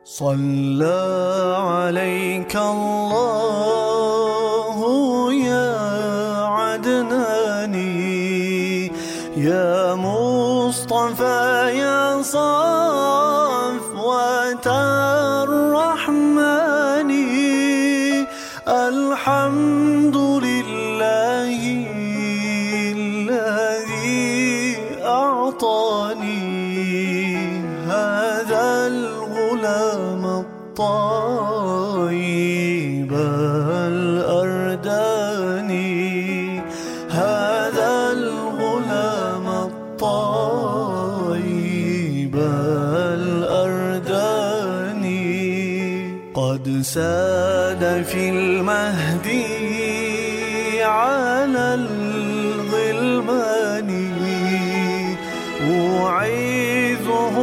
صلى عليك الله يا عدناني، يا مصطفى يا صفوة الرحمن. الحمد لله الذي أعطاني هذا الغلام الطيب الأرداني، هذا الغلام الطيب الأرداني. قد ساد في المهدي على الغلمان، أعيذه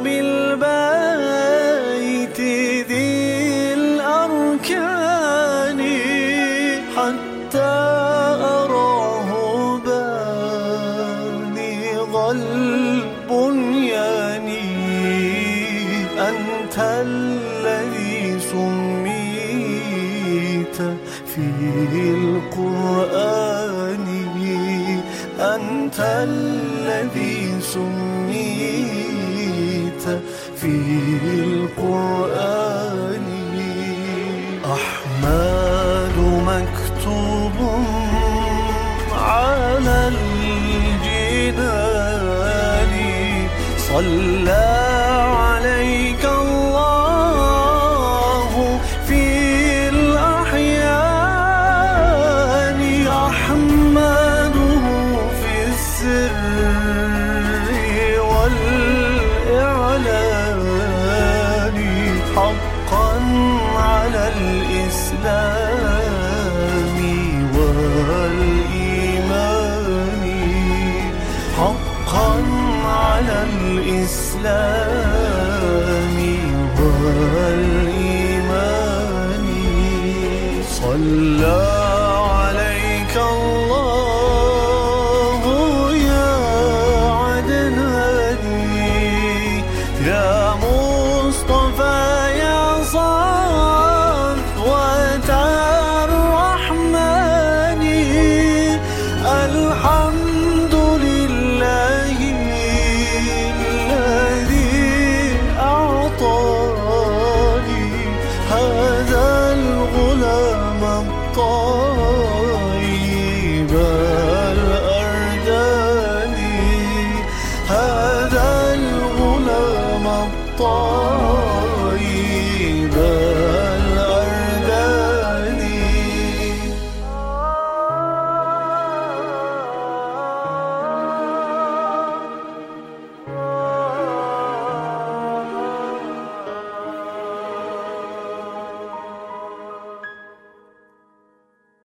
بالبيت ذي الأركان، حتى أراه بالغ البنيان. أنت الذي سميت في القرآن، أنت الذي سميت في القرآن. أحمد مكتوب على الجنان، صلى عليك الله في الأحيان. أحمده في السر والإعلان، حقا على الإسلام والإيمان، حقا على الإسلام والإيمان. صلى عليك الله يا عدناني، يا